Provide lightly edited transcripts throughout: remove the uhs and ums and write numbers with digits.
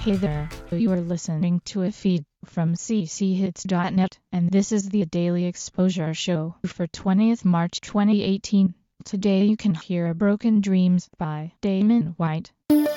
Hey there, you are listening to a feed from cchits.net, and this is the Daily Exposure Show for 20th March 2018. Today you can hear Broken Dreams by Damon White.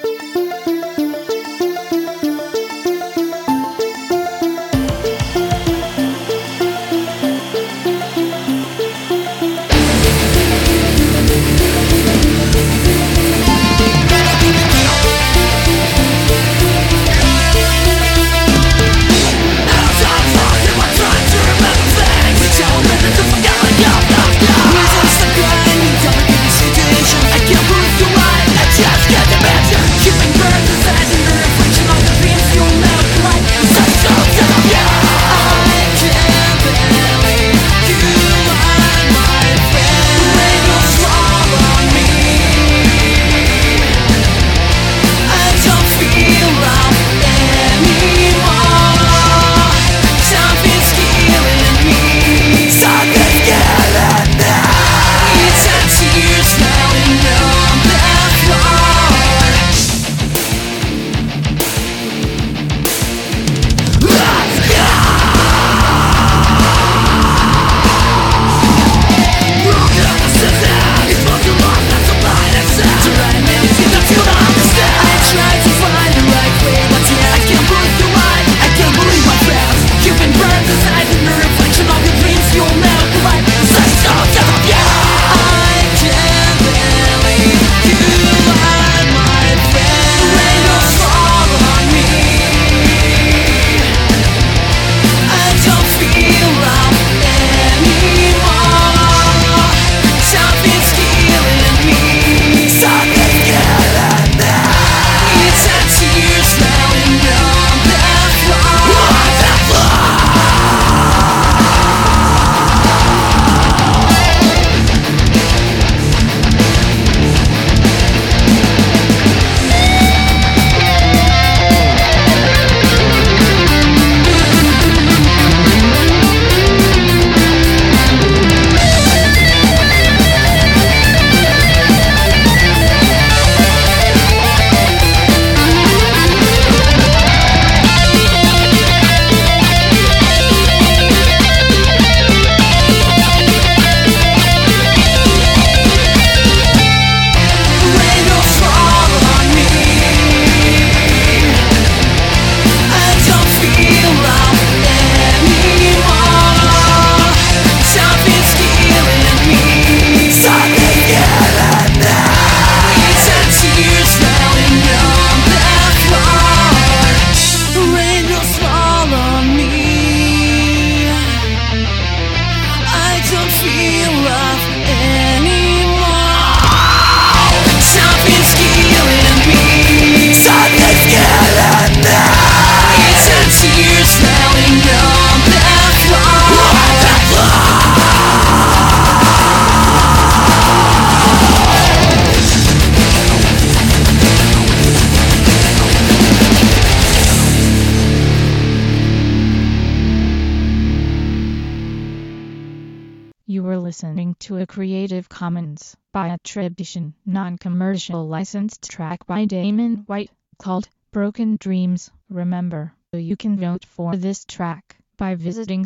You were listening to a Creative Commons by attribution, non-commercial licensed track by Damon White, called Broken Dreams. Remember, you can vote for this track by visiting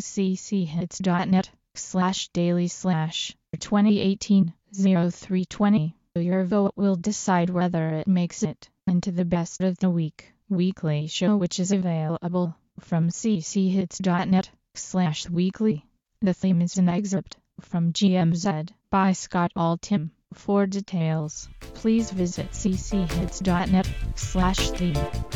cchits.net/daily/2018-0320. Your vote will decide whether it makes it into the Best of the Week weekly show, which is available from cchits.net/weekly. The theme is an excerpt from GMZ by Scott Altham. For details, please visit cchits.net/theme.